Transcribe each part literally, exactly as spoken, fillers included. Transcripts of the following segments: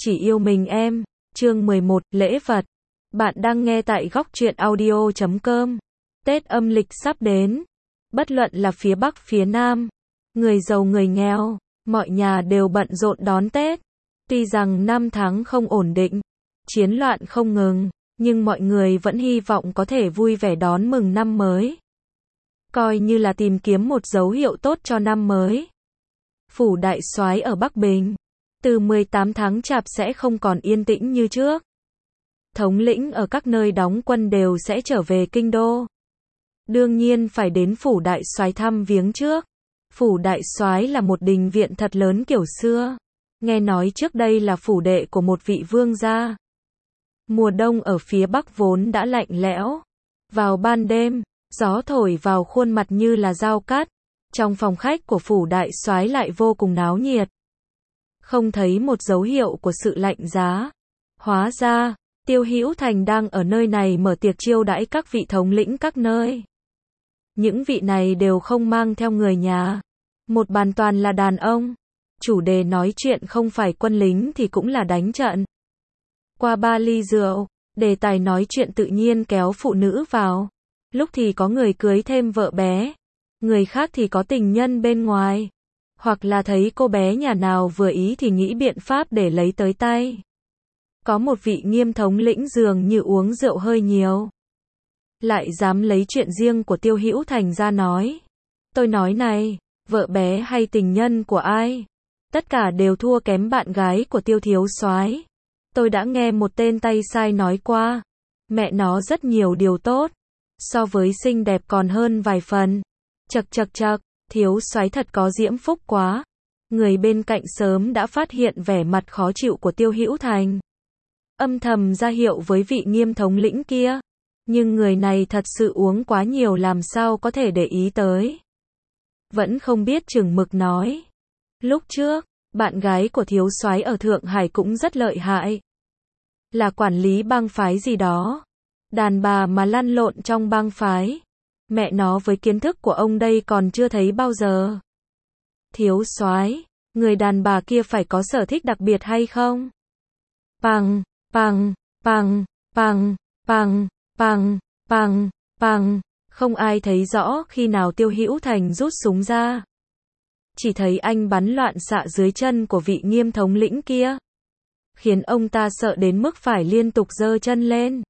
Chỉ yêu mình em. Chương mười một, lễ vật. Bạn đang nghe tại góc truyện audio chấm com. Tết âm lịch sắp đến. Bất luận là phía Bắc phía Nam, người giàu người nghèo, mọi nhà đều bận rộn đón Tết. Tuy rằng năm tháng không ổn định, chiến loạn không ngừng, nhưng mọi người vẫn hy vọng có thể vui vẻ đón mừng năm mới. Coi như là tìm kiếm một dấu hiệu tốt cho năm mới. Phủ Đại Soái ở Bắc Bình, từ mười tám tháng Chạp sẽ không còn yên tĩnh như trước. Thống lĩnh ở các nơi đóng quân đều sẽ trở về kinh đô. Đương nhiên phải đến Phủ Đại Soái thăm viếng trước. Phủ Đại Soái là một đình viện thật lớn kiểu xưa. Nghe nói trước đây là phủ đệ của một vị vương gia. Mùa đông ở phía Bắc vốn đã lạnh lẽo. Vào ban đêm, gió thổi vào khuôn mặt như là dao cắt. Trong phòng khách của Phủ Đại Soái lại vô cùng náo nhiệt. Không thấy một dấu hiệu của sự lạnh giá. Hóa ra, Tiêu Hữu Thành đang ở nơi này mở tiệc chiêu đãi các vị thống lĩnh các nơi. Những vị này đều không mang theo người nhà. Một bàn toàn là đàn ông. Chủ đề nói chuyện không phải quân lính thì cũng là đánh trận. Qua ba ly rượu, đề tài nói chuyện tự nhiên kéo phụ nữ vào. Lúc thì có người cưới thêm vợ bé. Người khác thì có tình nhân bên ngoài. Hoặc là thấy cô bé nhà nào vừa ý thì nghĩ biện pháp để lấy tới tay. Có một vị nghiêm thống lĩnh dường như uống rượu hơi nhiều. Lại dám lấy chuyện riêng của Tiêu Hữu Thành ra nói. Tôi nói này, vợ bé hay tình nhân của ai? Tất cả đều thua kém bạn gái của Tiêu thiếu soái. Tôi đã nghe một tên tay sai nói qua. Mẹ nó rất nhiều điều tốt. So với xinh đẹp còn hơn vài phần. Chậc chậc chậc, thiếu soái thật có diễm phúc quá. Người bên cạnh sớm đã phát hiện vẻ mặt khó chịu của Tiêu Hữu Thành. Âm thầm ra hiệu với vị nghiêm thống lĩnh kia. Nhưng người này thật sự uống quá nhiều làm sao có thể để ý tới. Vẫn không biết chừng mực nói. Lúc trước, bạn gái của thiếu soái ở Thượng Hải cũng rất lợi hại. Là quản lý bang phái gì đó. Đàn bà mà lăn lộn trong bang phái. Mẹ nó với kiến thức của ông đây còn chưa thấy bao giờ. Thiếu soái, người đàn bà kia phải có sở thích đặc biệt hay không? Pằng, pằng, pằng, pằng, pằng, pằng, pằng, pằng. Không ai thấy rõ khi nào Tiêu Hữu Thành rút súng ra. Chỉ thấy anh bắn loạn xạ dưới chân của vị nghiêm thống lĩnh kia. Khiến ông ta sợ đến mức phải liên tục giơ chân lên.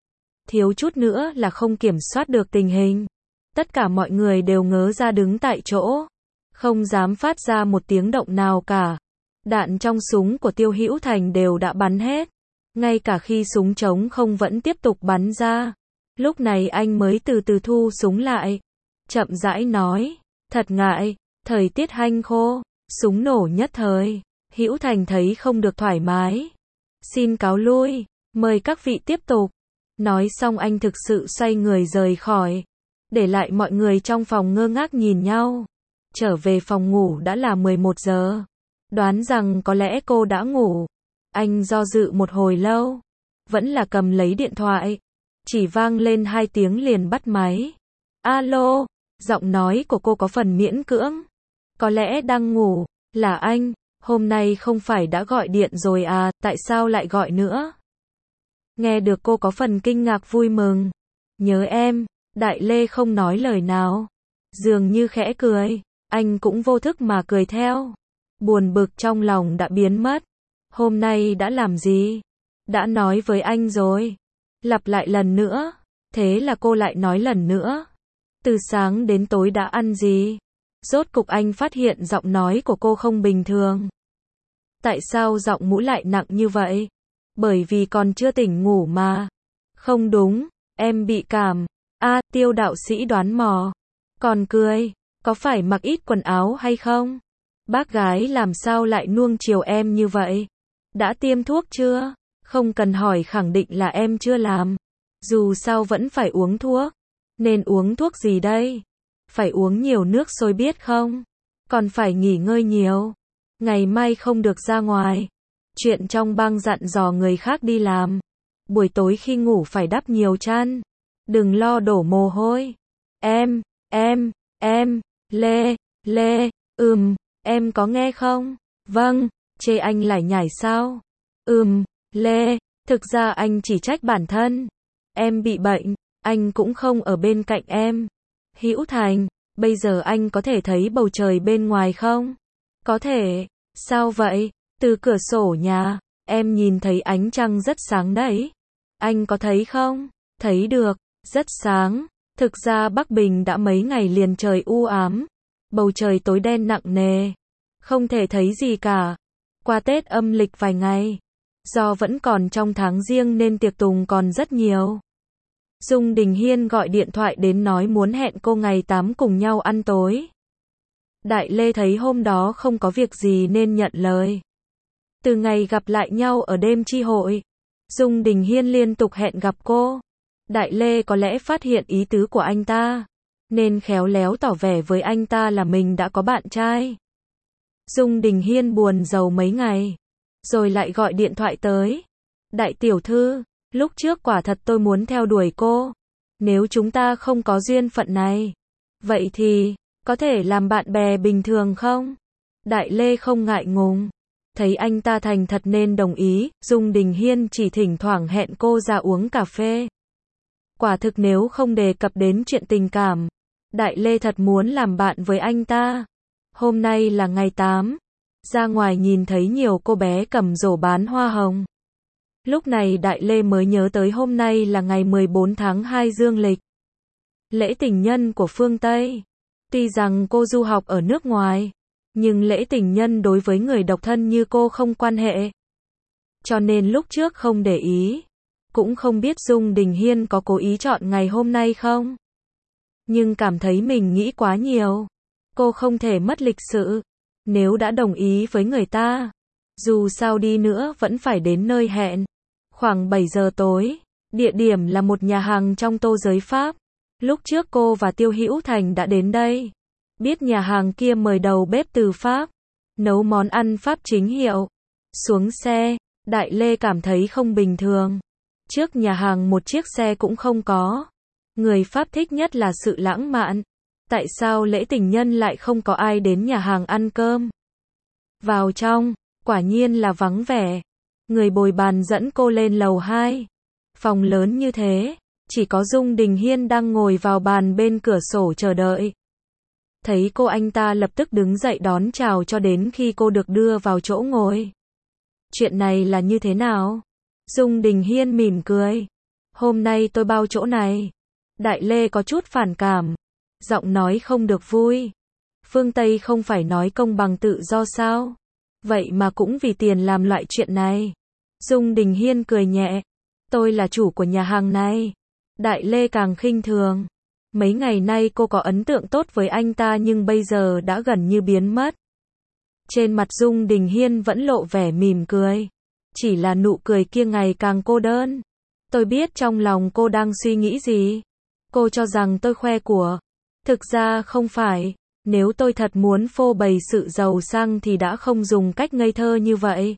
Thiếu chút nữa là không kiểm soát được tình hình. Tất cả mọi người đều ngớ ra đứng tại chỗ. Không dám phát ra một tiếng động nào cả. Đạn trong súng của Tiêu Hữu Thành đều đã bắn hết. Ngay cả khi súng trống không vẫn tiếp tục bắn ra. Lúc này anh mới từ từ thu súng lại. Chậm rãi nói. Thật ngại, thời tiết hanh khô. Súng nổ nhất thời. Hữu Thành thấy không được thoải mái. Xin cáo lui. Mời các vị tiếp tục. Nói xong anh thực sự xoay người rời khỏi. Để lại mọi người trong phòng ngơ ngác nhìn nhau. Trở về phòng ngủ đã là mười một giờ. Đoán rằng có lẽ cô đã ngủ. Anh do dự một hồi lâu. Vẫn là cầm lấy điện thoại. Chỉ vang lên hai tiếng liền bắt máy. Alo, giọng nói của cô có phần miễn cưỡng. Có lẽ đang ngủ. Là anh, hôm nay không phải đã gọi điện rồi à, tại sao lại gọi nữa? Nghe được cô có phần kinh ngạc vui mừng. Nhớ em. Đại Lê không nói lời nào. Dường như khẽ cười. Anh cũng vô thức mà cười theo. Buồn bực trong lòng đã biến mất. Hôm nay đã làm gì? Đã nói với anh rồi. Lặp lại lần nữa. Thế là cô lại nói lần nữa. Từ sáng đến tối đã ăn gì? Rốt cục anh phát hiện giọng nói của cô không bình thường. Tại sao giọng mũi lại nặng như vậy? Bởi vì còn chưa tỉnh ngủ mà. Không đúng, em bị cảm. A, Tiêu đạo sĩ đoán mò. Còn cười, có phải mặc ít quần áo hay không? Bác gái làm sao lại nuông chiều em như vậy? Đã tiêm thuốc chưa? Không cần hỏi khẳng định là em chưa làm. Dù sao vẫn phải uống thuốc. Nên uống thuốc gì đây? Phải uống nhiều nước sôi biết không? Còn phải nghỉ ngơi nhiều. Ngày mai không được ra ngoài. Chuyện trong bang dặn dò người khác đi làm. Buổi tối khi ngủ phải đắp nhiều chăn. Đừng lo đổ mồ hôi. Em, em, em, Lê, Lê, ừm, em có nghe không? Vâng, chê anh lải nhải sao? Ừm, Lê, thực ra anh chỉ trách bản thân. Em bị bệnh, anh cũng không ở bên cạnh em. Hữu Thành, bây giờ anh có thể thấy bầu trời bên ngoài không? Có thể. Sao vậy? Từ cửa sổ nhà, em nhìn thấy ánh trăng rất sáng đấy. Anh có thấy không? Thấy được, rất sáng. Thực ra Bắc Bình đã mấy ngày liền trời u ám. Bầu trời tối đen nặng nề. Không thể thấy gì cả. Qua Tết âm lịch vài ngày. Do vẫn còn trong tháng riêng nên tiệc tùng còn rất nhiều. Dung Đình Hiên gọi điện thoại đến nói muốn hẹn cô ngày tám cùng nhau ăn tối. Đại Lê thấy hôm đó không có việc gì nên nhận lời. Từ ngày gặp lại nhau ở đêm chi hội, Dung Đình Hiên liên tục hẹn gặp cô. Đại Lê có lẽ phát hiện ý tứ của anh ta, nên khéo léo tỏ vẻ với anh ta là mình đã có bạn trai. Dung Đình Hiên buồn rầu mấy ngày, rồi lại gọi điện thoại tới. Đại tiểu thư, lúc trước quả thật tôi muốn theo đuổi cô. Nếu chúng ta không có duyên phận này, vậy thì, có thể làm bạn bè bình thường không? Đại Lê không ngại ngùng. Thấy anh ta thành thật nên đồng ý, Dung Đình Hiên chỉ thỉnh thoảng hẹn cô ra uống cà phê. Quả thực nếu không đề cập đến chuyện tình cảm, Đại Lê thật muốn làm bạn với anh ta. Hôm nay là ngày tám. Ra ngoài nhìn thấy nhiều cô bé cầm rổ bán hoa hồng. Lúc này Đại Lê mới nhớ tới hôm nay là ngày mười bốn tháng hai dương lịch. Lễ tình nhân của phương Tây. Tuy rằng cô du học ở nước ngoài, nhưng lễ tình nhân đối với người độc thân như cô không quan hệ. Cho nên lúc trước không để ý. Cũng không biết Dung Đình Hiên có cố ý chọn ngày hôm nay không. Nhưng cảm thấy mình nghĩ quá nhiều. Cô không thể mất lịch sự. Nếu đã đồng ý với người ta, dù sao đi nữa vẫn phải đến nơi hẹn. Khoảng bảy giờ tối, địa điểm là một nhà hàng trong Tô Giới Pháp. Lúc trước cô và Tiêu Hữu Thành đã đến đây. Biết nhà hàng kia mời đầu bếp từ Pháp, nấu món ăn Pháp chính hiệu. Xuống xe, Đại Lê cảm thấy không bình thường. Trước nhà hàng một chiếc xe cũng không có. Người Pháp thích nhất là sự lãng mạn. Tại sao lễ tình nhân lại không có ai đến nhà hàng ăn cơm? Vào trong, quả nhiên là vắng vẻ. Người bồi bàn dẫn cô lên lầu hai. Phòng lớn như thế, chỉ có Dung Đình Hiên đang ngồi vào bàn bên cửa sổ chờ đợi. Thấy cô anh ta lập tức đứng dậy đón chào cho đến khi cô được đưa vào chỗ ngồi. Chuyện này là như thế nào? Dung Đình Hiên mỉm cười. Hôm nay tôi bao chỗ này. Đại Lê có chút phản cảm. Giọng nói không được vui. Phương Tây không phải nói công bằng tự do sao? Vậy mà cũng vì tiền làm loại chuyện này. Dung Đình Hiên cười nhẹ. Tôi là chủ của nhà hàng này. Đại Lê càng khinh thường. Mấy ngày nay cô có ấn tượng tốt với anh ta nhưng bây giờ đã gần như biến mất. Trên mặt Dung Đình Hiên vẫn lộ vẻ mỉm cười. Chỉ là nụ cười kia ngày càng cô đơn. Tôi biết trong lòng cô đang suy nghĩ gì. Cô cho rằng tôi khoe của. Thực ra không phải. Nếu tôi thật muốn phô bày sự giàu sang thì đã không dùng cách ngây thơ như vậy.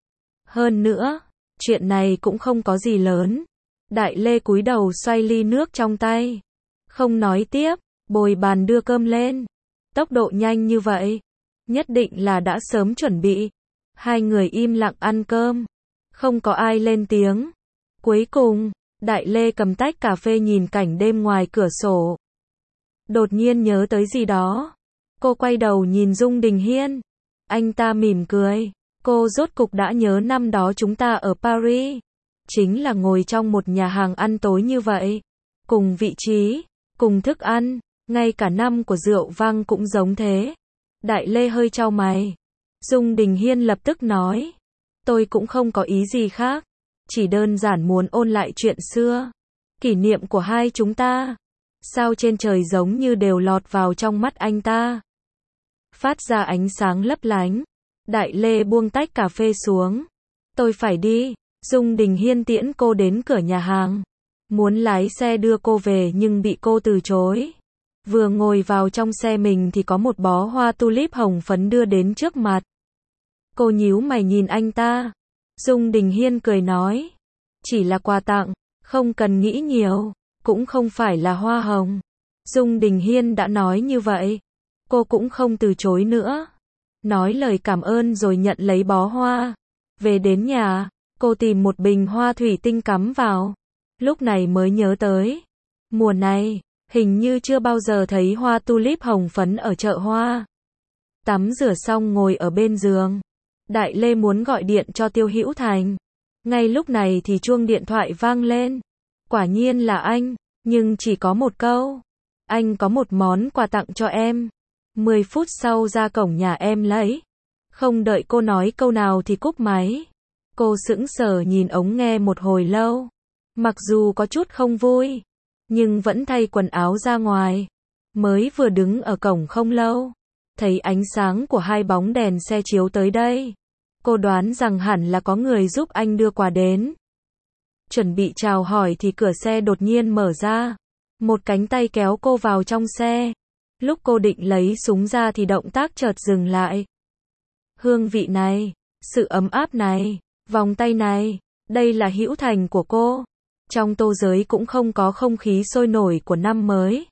Hơn nữa, chuyện này cũng không có gì lớn. Đại Lê cúi đầu xoay ly nước trong tay. Không nói tiếp, bồi bàn đưa cơm lên. Tốc độ nhanh như vậy. Nhất định là đã sớm chuẩn bị. Hai người im lặng ăn cơm. Không có ai lên tiếng. Cuối cùng, Đại Lê cầm tách cà phê nhìn cảnh đêm ngoài cửa sổ. Đột nhiên nhớ tới gì đó. Cô quay đầu nhìn Dung Đình Hiên. Anh ta mỉm cười. Cô rốt cục đã nhớ năm đó chúng ta ở Paris. Chính là ngồi trong một nhà hàng ăn tối như vậy. Cùng vị trí, cùng thức ăn, ngay cả năm của rượu vang cũng giống thế. Đại Lê hơi chau mày. Dung Đình Hiên lập tức nói. Tôi cũng không có ý gì khác. Chỉ đơn giản muốn ôn lại chuyện xưa. Kỷ niệm của hai chúng ta. Sao trên trời giống như đều lọt vào trong mắt anh ta. Phát ra ánh sáng lấp lánh. Đại Lê buông tách cà phê xuống. Tôi phải đi. Dung Đình Hiên tiễn cô đến cửa nhà hàng. Muốn lái xe đưa cô về nhưng bị cô từ chối. Vừa ngồi vào trong xe mình thì có một bó hoa tulip hồng phấn đưa đến trước mặt. Cô nhíu mày nhìn anh ta. Dung Đình Hiên cười nói. Chỉ là quà tặng, không cần nghĩ nhiều, cũng không phải là hoa hồng. Dung Đình Hiên đã nói như vậy. Cô cũng không từ chối nữa. Nói lời cảm ơn rồi nhận lấy bó hoa. Về đến nhà, cô tìm một bình hoa thủy tinh cắm vào. Lúc này mới nhớ tới. Mùa này, hình như chưa bao giờ thấy hoa tulip hồng phấn ở chợ hoa. Tắm rửa xong ngồi ở bên giường. Đại Lê muốn gọi điện cho Tiêu Hữu Thành. Ngay lúc này thì chuông điện thoại vang lên. Quả nhiên là anh, nhưng chỉ có một câu. Anh có một món quà tặng cho em. mười phút sau ra cổng nhà em lấy. Không đợi cô nói câu nào thì cúp máy. Cô sững sờ nhìn ống nghe một hồi lâu. Mặc dù có chút không vui, nhưng vẫn thay quần áo ra ngoài. Mới vừa đứng ở cổng không lâu, thấy ánh sáng của hai bóng đèn xe chiếu tới đây. Cô đoán rằng hẳn là có người giúp anh đưa quà đến. Chuẩn bị chào hỏi thì cửa xe đột nhiên mở ra. Một cánh tay kéo cô vào trong xe. Lúc cô định lấy súng ra thì động tác chợt dừng lại. Hương vị này, sự ấm áp này, vòng tay này, đây là Hữu Thành của cô. Trong Tô Giới cũng không có không khí sôi nổi của năm mới.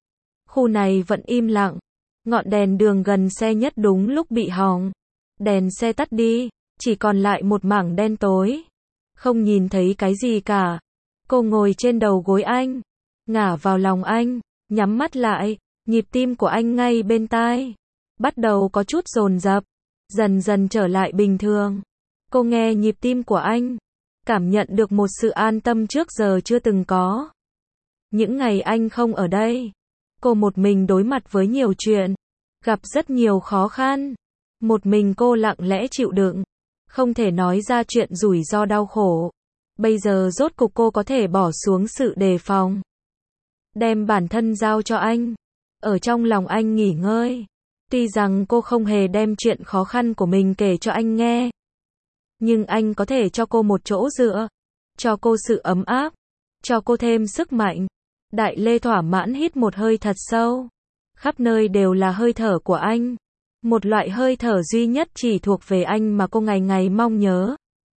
Khu này vẫn im lặng. Ngọn đèn đường gần xe nhất đúng lúc bị hỏng. Đèn xe tắt đi, chỉ còn lại một mảng đen tối. Không nhìn thấy cái gì cả. Cô ngồi trên đầu gối anh, ngả vào lòng anh, nhắm mắt lại, nhịp tim của anh ngay bên tai. Bắt đầu có chút dồn dập, dần dần trở lại bình thường. Cô nghe nhịp tim của anh, cảm nhận được một sự an tâm trước giờ chưa từng có. Những ngày anh không ở đây, cô một mình đối mặt với nhiều chuyện, gặp rất nhiều khó khăn. Một mình cô lặng lẽ chịu đựng, không thể nói ra chuyện rủi ro đau khổ. Bây giờ rốt cục cô có thể bỏ xuống sự đề phòng. Đem bản thân giao cho anh, ở trong lòng anh nghỉ ngơi. Tuy rằng cô không hề đem chuyện khó khăn của mình kể cho anh nghe, nhưng anh có thể cho cô một chỗ dựa, cho cô sự ấm áp, cho cô thêm sức mạnh. Đại Lê thỏa mãn hít một hơi thật sâu. Khắp nơi đều là hơi thở của anh. Một loại hơi thở duy nhất chỉ thuộc về anh mà cô ngày ngày mong nhớ.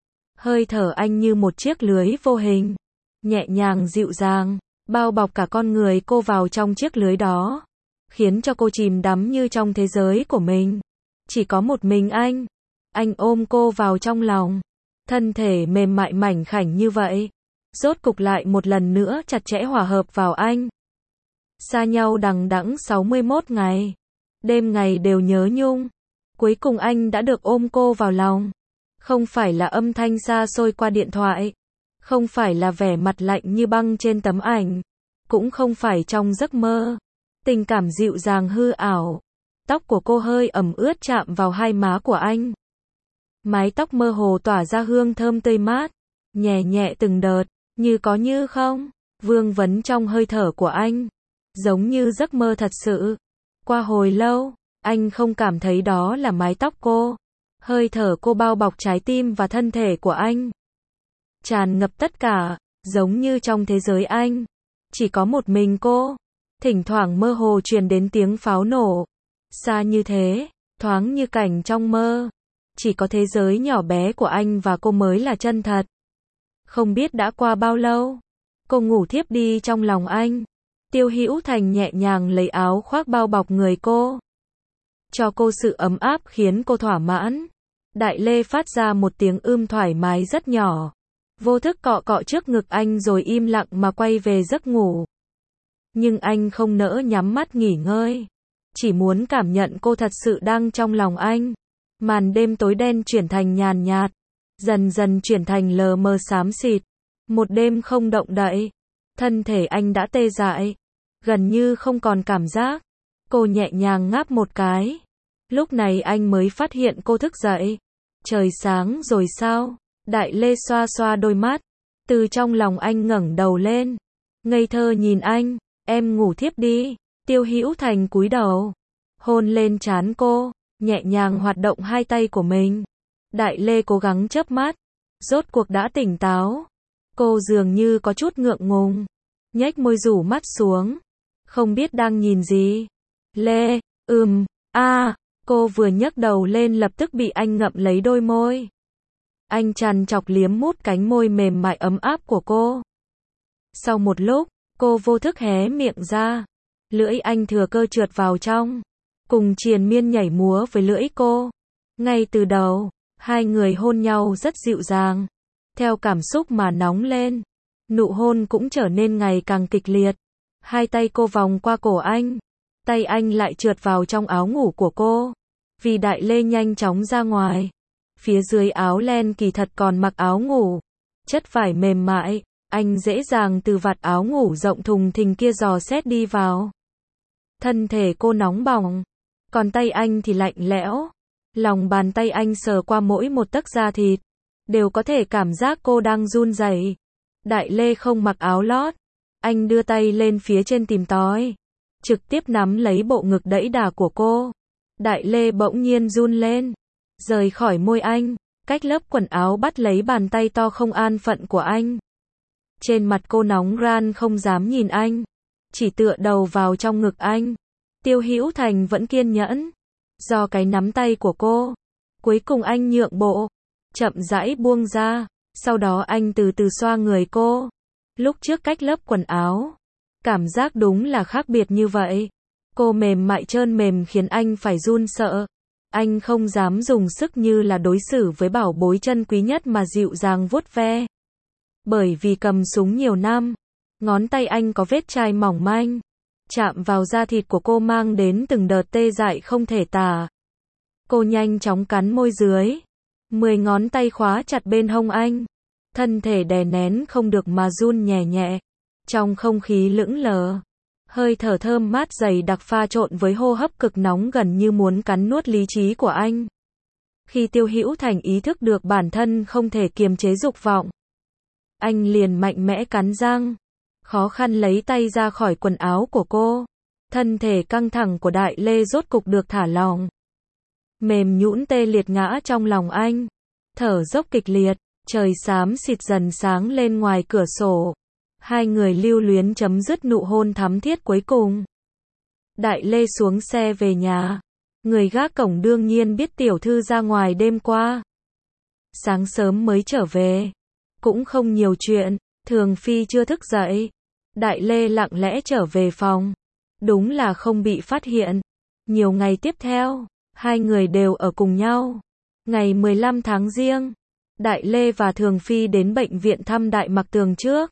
Hơi thở anh như một chiếc lưới vô hình, nhẹ nhàng dịu dàng, bao bọc cả con người cô vào trong chiếc lưới đó, khiến cho cô chìm đắm như trong thế giới của mình. Chỉ có một mình anh. Anh ôm cô vào trong lòng. Thân thể mềm mại mảnh khảnh như vậy, rốt cục lại một lần nữa chặt chẽ hòa hợp vào anh. Xa nhau đằng đẵng sáu mươi mốt ngày. Đêm ngày đều nhớ nhung. Cuối cùng anh đã được ôm cô vào lòng. Không phải là âm thanh xa xôi qua điện thoại. Không phải là vẻ mặt lạnh như băng trên tấm ảnh. Cũng không phải trong giấc mơ. Tình cảm dịu dàng hư ảo. Tóc của cô hơi ẩm ướt chạm vào hai má của anh. Mái tóc mơ hồ tỏa ra hương thơm tươi mát. Nhẹ nhẹ từng đợt, như có như không. Vương vấn trong hơi thở của anh. Giống như giấc mơ thật sự. Qua hồi lâu, anh không cảm thấy đó là mái tóc cô. Hơi thở cô bao bọc trái tim và thân thể của anh. Tràn ngập tất cả, giống như trong thế giới anh. Chỉ có một mình cô. Thỉnh thoảng mơ hồ truyền đến tiếng pháo nổ. Xa như thế, thoáng như cảnh trong mơ. Chỉ có thế giới nhỏ bé của anh và cô mới là chân thật. Không biết đã qua bao lâu, cô ngủ thiếp đi trong lòng anh. Tiêu Hữu Thành nhẹ nhàng lấy áo khoác bao bọc người cô, cho cô sự ấm áp khiến cô thỏa mãn. Đại Lê phát ra một tiếng ưm thoải mái rất nhỏ, vô thức cọ cọ trước ngực anh rồi im lặng mà quay về giấc ngủ. Nhưng anh không nỡ nhắm mắt nghỉ ngơi, chỉ muốn cảm nhận cô thật sự đang trong lòng anh. Màn đêm tối đen chuyển thành nhàn nhạt, dần dần chuyển thành lờ mờ xám xịt. Một đêm không động đậy, thân thể anh đã tê dại, gần như không còn cảm giác. Cô nhẹ nhàng ngáp một cái. Lúc này anh mới phát hiện cô thức dậy. Trời sáng rồi sao? Đại Lê xoa xoa đôi mắt. Từ trong lòng anh ngẩng đầu lên, ngây thơ nhìn anh. Em ngủ thiếp đi. Tiêu Hữu Thành cúi đầu, hôn lên trán cô, nhẹ nhàng hoạt động hai tay của mình. Đại Lê cố gắng chớp mắt, rốt cuộc đã tỉnh táo. Cô dường như có chút ngượng ngùng, nhếch môi rủ mắt xuống, không biết đang nhìn gì. Lê, ừm, a, à, cô vừa nhấc đầu lên lập tức bị anh ngậm lấy đôi môi. Anh trằn trọc liếm mút cánh môi mềm mại ấm áp của cô. Sau một lúc, cô vô thức hé miệng ra, lưỡi anh thừa cơ trượt vào trong, cùng triền miên nhảy múa với lưỡi cô. Ngay từ đầu, Hai người hôn nhau rất dịu dàng, theo cảm xúc mà nóng lên. Nụ hôn cũng trở nên ngày càng kịch liệt. Hai tay cô vòng qua cổ anh, tay anh lại trượt vào trong áo ngủ của cô. Vì Đại Lê nhanh chóng ra ngoài. Phía dưới áo len kỳ thật còn mặc áo ngủ, chất vải mềm mại, anh dễ dàng từ vạt áo ngủ rộng thùng thình kia dò xét đi vào. Thân thể cô nóng bỏng, còn tay anh thì lạnh lẽo. Lòng bàn tay anh sờ qua mỗi một tấc da thịt, đều có thể cảm giác cô đang run rẩy. Đại Lê không mặc áo lót, anh đưa tay lên phía trên tìm tòi, trực tiếp nắm lấy bộ ngực đẫy đà của cô. Đại Lê bỗng nhiên run lên, rời khỏi môi anh, cách lớp quần áo bắt lấy bàn tay to không an phận của anh. Trên mặt cô nóng ran không dám nhìn anh, chỉ tựa đầu vào trong ngực anh. Tiêu Hữu Thành vẫn kiên nhẫn, do cái nắm tay của cô. Cuối cùng anh nhượng bộ, chậm rãi buông ra, sau đó anh từ từ xoa người cô. Lúc trước cách lớp quần áo, cảm giác đúng là khác biệt như vậy. Cô mềm mại trơn mềm khiến anh phải run sợ. Anh không dám dùng sức như là đối xử với bảo bối chân quý nhất mà dịu dàng vuốt ve. Bởi vì cầm súng nhiều năm, ngón tay anh có vết chai mỏng manh, chạm vào da thịt của cô mang đến từng đợt tê dại không thể tả. Cô nhanh chóng cắn môi dưới, mười ngón tay khóa chặt bên hông anh, thân thể đè nén không được mà run nhẹ nhẹ. Trong không khí lững lờ, hơi thở thơm mát dày đặc pha trộn với hô hấp cực nóng gần như muốn cắn nuốt lý trí của anh. Khi Tiêu Hữu Thành ý thức được bản thân không thể kiềm chế dục vọng, anh liền mạnh mẽ cắn răng, khó khăn lấy tay ra khỏi quần áo của cô. Thân thể căng thẳng của Đại Lê rốt cục được thả lỏng. Mềm nhũn tê liệt ngã trong lòng anh, thở dốc kịch liệt, trời xám xịt dần sáng lên ngoài cửa sổ. Hai người lưu luyến chấm dứt nụ hôn thắm thiết cuối cùng. Đại Lê xuống xe về nhà. Người gác cổng đương nhiên biết tiểu thư ra ngoài đêm qua. Sáng sớm mới trở về. Cũng không nhiều chuyện, Thường Phi chưa thức dậy. Đại Lê lặng lẽ trở về phòng. Đúng là không bị phát hiện. Nhiều ngày tiếp theo, hai người đều ở cùng nhau. Ngày mười lăm tháng Giêng, Đại Lê và Thường Phi đến bệnh viện thăm Đại Mặc Tường trước.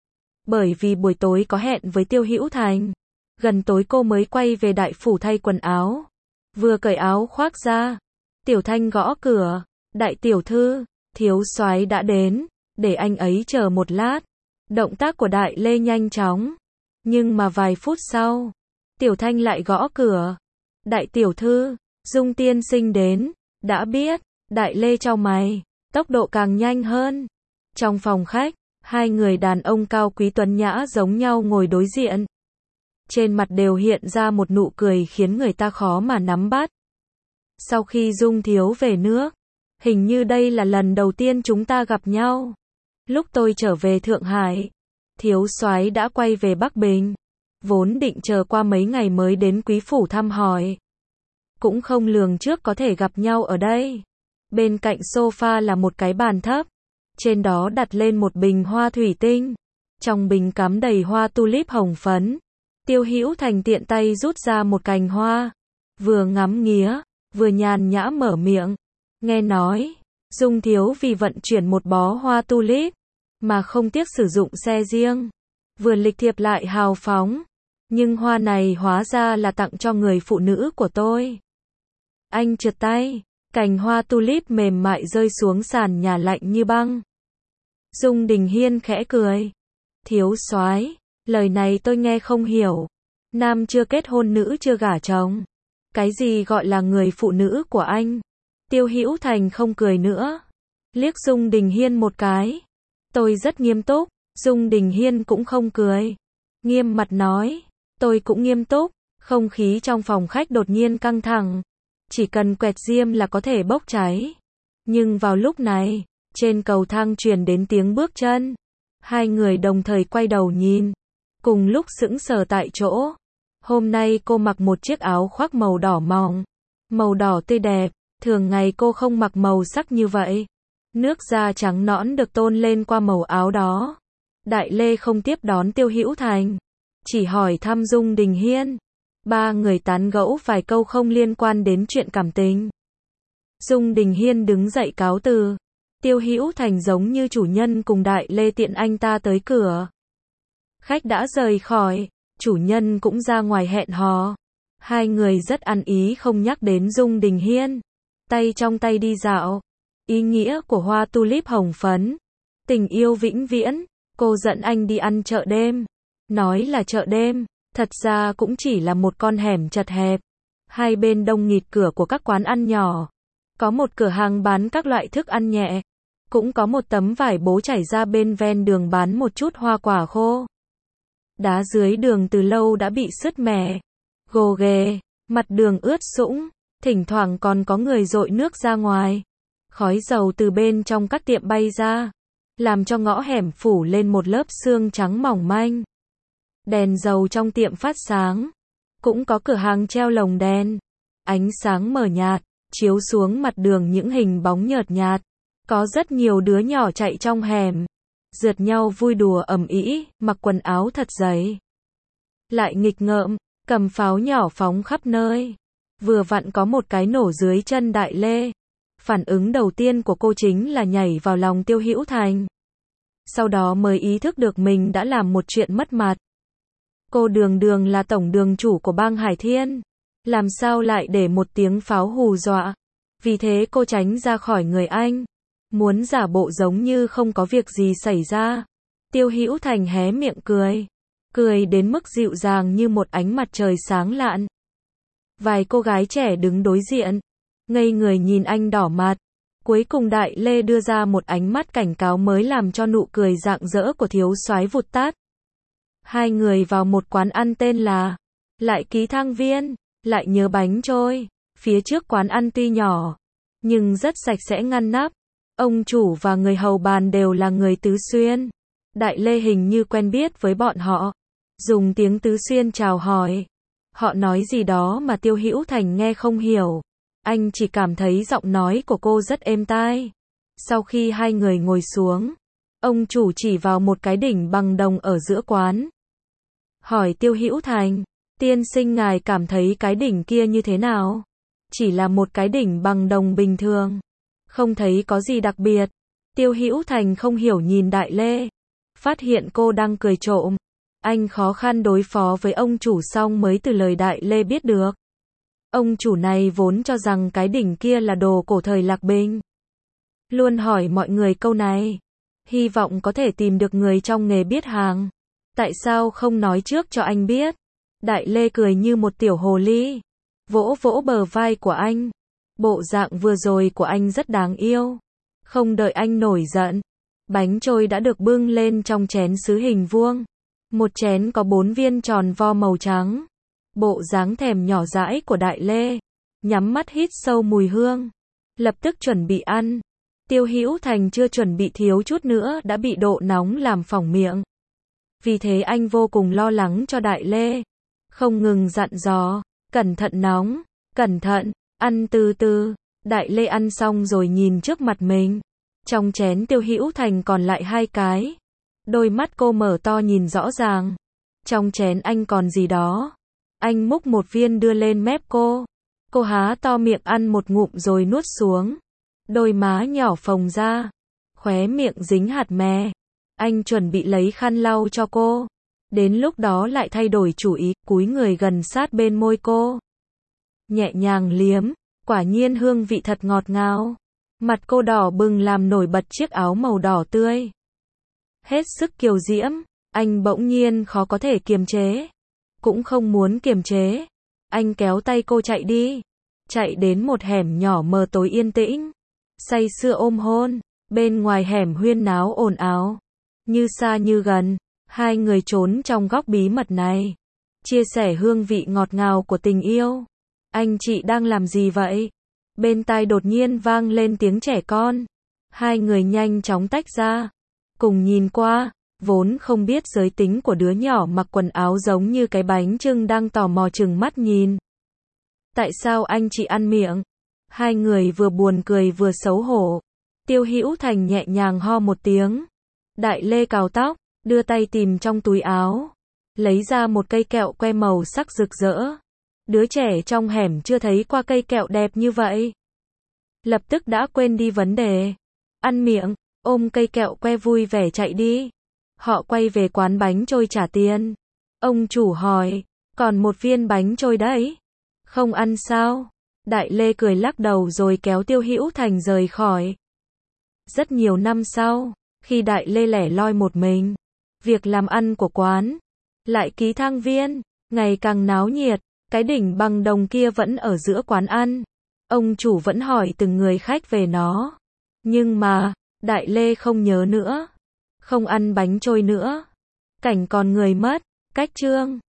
Bởi vì buổi tối có hẹn với Tiêu Hữu Thành, gần tối cô mới quay về đại phủ thay quần áo. Vừa cởi áo khoác ra, Tiểu Thanh gõ cửa. Đại tiểu thư, thiếu soái đã đến, để anh ấy chờ một lát. Động tác của Đại Lê nhanh chóng, nhưng mà vài phút sau, Tiểu Thanh lại gõ cửa. Đại tiểu thư, Dung tiên sinh đến. Đã biết. Đại Lê chau mày, tốc độ càng nhanh hơn. Trong phòng khách, hai người đàn ông cao quý tuấn nhã giống nhau ngồi đối diện. Trên mặt đều hiện ra một nụ cười khiến người ta khó mà nắm bắt. Sau khi Dung thiếu về nước, hình như đây là lần đầu tiên chúng ta gặp nhau. Lúc tôi trở về Thượng Hải, thiếu soái đã quay về Bắc Bình. Vốn định chờ qua mấy ngày mới đến quý phủ thăm hỏi. Cũng không lường trước có thể gặp nhau ở đây. Bên cạnh sofa là một cái bàn thấp. Trên đó đặt lên một bình hoa thủy tinh. Trong bình cắm đầy hoa tulip hồng phấn. Tiêu Hữu Thành tiện tay rút ra một cành hoa. Vừa ngắm nghía, vừa nhàn nhã mở miệng. Nghe nói, Dung thiếu vì vận chuyển một bó hoa tulip, mà không tiếc sử dụng xe riêng. Vừa lịch thiệp lại hào phóng. Nhưng hoa này hóa ra là tặng cho người phụ nữ của tôi. Anh trượt tay, cành hoa tulip mềm mại rơi xuống sàn nhà lạnh như băng. Dung Đình Hiên khẽ cười. Thiếu soái, lời này tôi nghe không hiểu. Nam chưa kết hôn nữ chưa gả chồng. Cái gì gọi là người phụ nữ của anh? Tiêu Hữu Thành không cười nữa, liếc Dung Đình Hiên một cái. Tôi rất nghiêm túc. Dung Đình Hiên cũng không cười, nghiêm mặt nói. Tôi cũng nghiêm túc. Không khí trong phòng khách đột nhiên căng thẳng. Chỉ cần quẹt diêm là có thể bốc cháy. Nhưng vào lúc này, trên cầu thang truyền đến tiếng bước chân. Hai người đồng thời quay đầu nhìn, cùng lúc sững sờ tại chỗ. Hôm nay cô mặc một chiếc áo khoác màu đỏ mỏng, màu đỏ tươi đẹp. Thường ngày cô không mặc màu sắc như vậy. Nước da trắng nõn được tôn lên qua màu áo đó. Đại Lê không tiếp đón Tiêu Hữu Thành, chỉ hỏi thăm Dung Đình Hiên. Ba người tán gẫu vài câu không liên quan đến chuyện cảm tình. Dung Đình Hiên đứng dậy cáo từ. Tiêu Hữu Thành giống như chủ nhân cùng Đại Lê tiện anh ta tới cửa. Khách đã rời khỏi, chủ nhân cũng ra ngoài hẹn hò. Hai người rất ăn ý không nhắc đến Dung Đình Hiên. Tay trong tay đi dạo. Ý nghĩa của hoa tulip hồng phấn. Tình yêu vĩnh viễn. Cô dẫn anh đi ăn chợ đêm. Nói là chợ đêm, thật ra cũng chỉ là một con hẻm chật hẹp. Hai bên đông nghịt cửa của các quán ăn nhỏ. Có một cửa hàng bán các loại thức ăn nhẹ. Cũng có một tấm vải bố trải ra bên ven đường bán một chút hoa quả khô. Đá dưới đường từ lâu đã bị sứt mẻ, gồ ghề, mặt đường ướt sũng, thỉnh thoảng còn có người dội nước ra ngoài. Khói dầu từ bên trong các tiệm bay ra, làm cho ngõ hẻm phủ lên một lớp sương trắng mỏng manh. Đèn dầu trong tiệm phát sáng, cũng có cửa hàng treo lồng đèn. Ánh sáng mờ nhạt, chiếu xuống mặt đường những hình bóng nhợt nhạt. Có rất nhiều đứa nhỏ chạy trong hẻm, rượt nhau vui đùa ầm ĩ, mặc quần áo thật dày. Lại nghịch ngợm, cầm pháo nhỏ phóng khắp nơi. Vừa vặn có một cái nổ dưới chân Đại Lê. Phản ứng đầu tiên của cô chính là nhảy vào lòng Tiêu Hữu Thành. Sau đó mới ý thức được mình đã làm một chuyện mất mặt. Cô đường đường là tổng đường chủ của bang Hải Thiên. Làm sao lại để một tiếng pháo hù dọa. Vì thế cô tránh ra khỏi người anh. Muốn giả bộ giống như không có việc gì xảy ra. Tiêu Hữu Thành hé miệng cười. Cười đến mức dịu dàng như một ánh mặt trời sáng lạn. Vài cô gái trẻ đứng đối diện. Ngây người nhìn anh đỏ mặt. Cuối cùng Đại Lê đưa ra một ánh mắt cảnh cáo mới làm cho nụ cười rạng rỡ của thiếu soái vụt tắt. Hai người vào một quán ăn tên là Lại Ký Thang Viên, lại nhớ bánh trôi. Phía trước quán ăn tuy nhỏ, nhưng rất sạch sẽ ngăn nắp. Ông chủ và người hầu bàn đều là người Tứ Xuyên. Đại Lê hình như quen biết với bọn họ. Dùng tiếng Tứ Xuyên chào hỏi. Họ nói gì đó mà Tiêu Hữu Thành nghe không hiểu. Anh chỉ cảm thấy giọng nói của cô rất êm tai. Sau khi hai người ngồi xuống, ông chủ chỉ vào một cái đỉnh bằng đồng ở giữa quán. Hỏi Tiêu Hữu Thành, tiên sinh ngài cảm thấy cái đỉnh kia như thế nào? Chỉ là một cái đỉnh bằng đồng bình thường. Không thấy có gì đặc biệt. Tiêu Hữu Thành không hiểu nhìn Đại Lê. Phát hiện cô đang cười trộm. Anh khó khăn đối phó với ông chủ xong mới từ lời Đại Lê biết được. Ông chủ này vốn cho rằng cái đỉnh kia là đồ cổ thời Lạc Bình. Luôn hỏi mọi người câu này. Hy vọng có thể tìm được người trong nghề biết hàng. Tại sao không nói trước cho anh biết? Đại Lê cười như một tiểu hồ ly. Vỗ vỗ bờ vai của anh. Bộ dạng vừa rồi của anh rất đáng yêu. Không đợi anh nổi giận. Bánh trôi đã được bưng lên trong chén sứ hình vuông. Một chén có bốn viên tròn vo màu trắng. Bộ dáng thèm nhỏ dãi của Đại Lê. Nhắm mắt hít sâu mùi hương. Lập tức chuẩn bị ăn. Tiêu Hữu Thành chưa chuẩn bị thiếu chút nữa đã bị độ nóng làm phỏng miệng. Vì thế anh vô cùng lo lắng cho Đại Lê. Không ngừng dặn dò. Cẩn thận nóng. Cẩn thận. Ăn từ từ. Đại Lê ăn xong rồi nhìn trước mặt mình. Trong chén Tiêu Hữu Thành còn lại hai cái. Đôi mắt cô mở to nhìn rõ ràng. Trong chén anh còn gì đó. Anh múc một viên đưa lên mép cô. Cô há to miệng ăn một ngụm rồi nuốt xuống. Đôi má nhỏ phồng ra. Khóe miệng dính hạt mè. Anh chuẩn bị lấy khăn lau cho cô. Đến lúc đó lại thay đổi chủ ý, cúi người gần sát bên môi cô. Nhẹ nhàng liếm. Quả nhiên hương vị thật ngọt ngào. Mặt cô đỏ bừng làm nổi bật chiếc áo màu đỏ tươi. Hết sức kiều diễm. Anh bỗng nhiên khó có thể kiềm chế. Cũng không muốn kiềm chế. Anh kéo tay cô chạy đi. Chạy đến một hẻm nhỏ mờ tối yên tĩnh. Say sưa ôm hôn. Bên ngoài hẻm huyên náo ồn ào. Như xa như gần. Hai người trốn trong góc bí mật này. Chia sẻ hương vị ngọt ngào của tình yêu. Anh chị đang làm gì vậy? Bên tai đột nhiên vang lên tiếng trẻ con. Hai người nhanh chóng tách ra. Cùng nhìn qua. Vốn không biết giới tính của đứa nhỏ mặc quần áo giống như cái bánh chưng đang tò mò chừng mắt nhìn. Tại sao anh chị ăn miệng? Hai người vừa buồn cười vừa xấu hổ. Tiêu Hữu Thành nhẹ nhàng ho một tiếng. Đại Lê cào tóc, đưa tay tìm trong túi áo. Lấy ra một cây kẹo que màu sắc rực rỡ. Đứa trẻ trong hẻm chưa thấy qua cây kẹo đẹp như vậy. lập tức đã quên đi vấn đề. Ăn miệng, ôm cây kẹo que vui vẻ chạy đi. Họ quay về quán bánh trôi trả tiền. Ông chủ hỏi, còn một viên bánh trôi đấy. Không ăn sao? Đại Lê cười lắc đầu rồi kéo Tiêu Hữu Thành rời khỏi. Rất nhiều năm sau, khi Đại Lê lẻ loi một mình, việc làm ăn của quán, lại ký thang viên, ngày càng náo nhiệt, cái đỉnh bằng đồng kia vẫn ở giữa quán ăn. Ông chủ vẫn hỏi từng người khách về nó. Nhưng mà, Đại Lê không nhớ nữa. Không ăn bánh trôi nữa. Cảnh còn người mất. Cách chương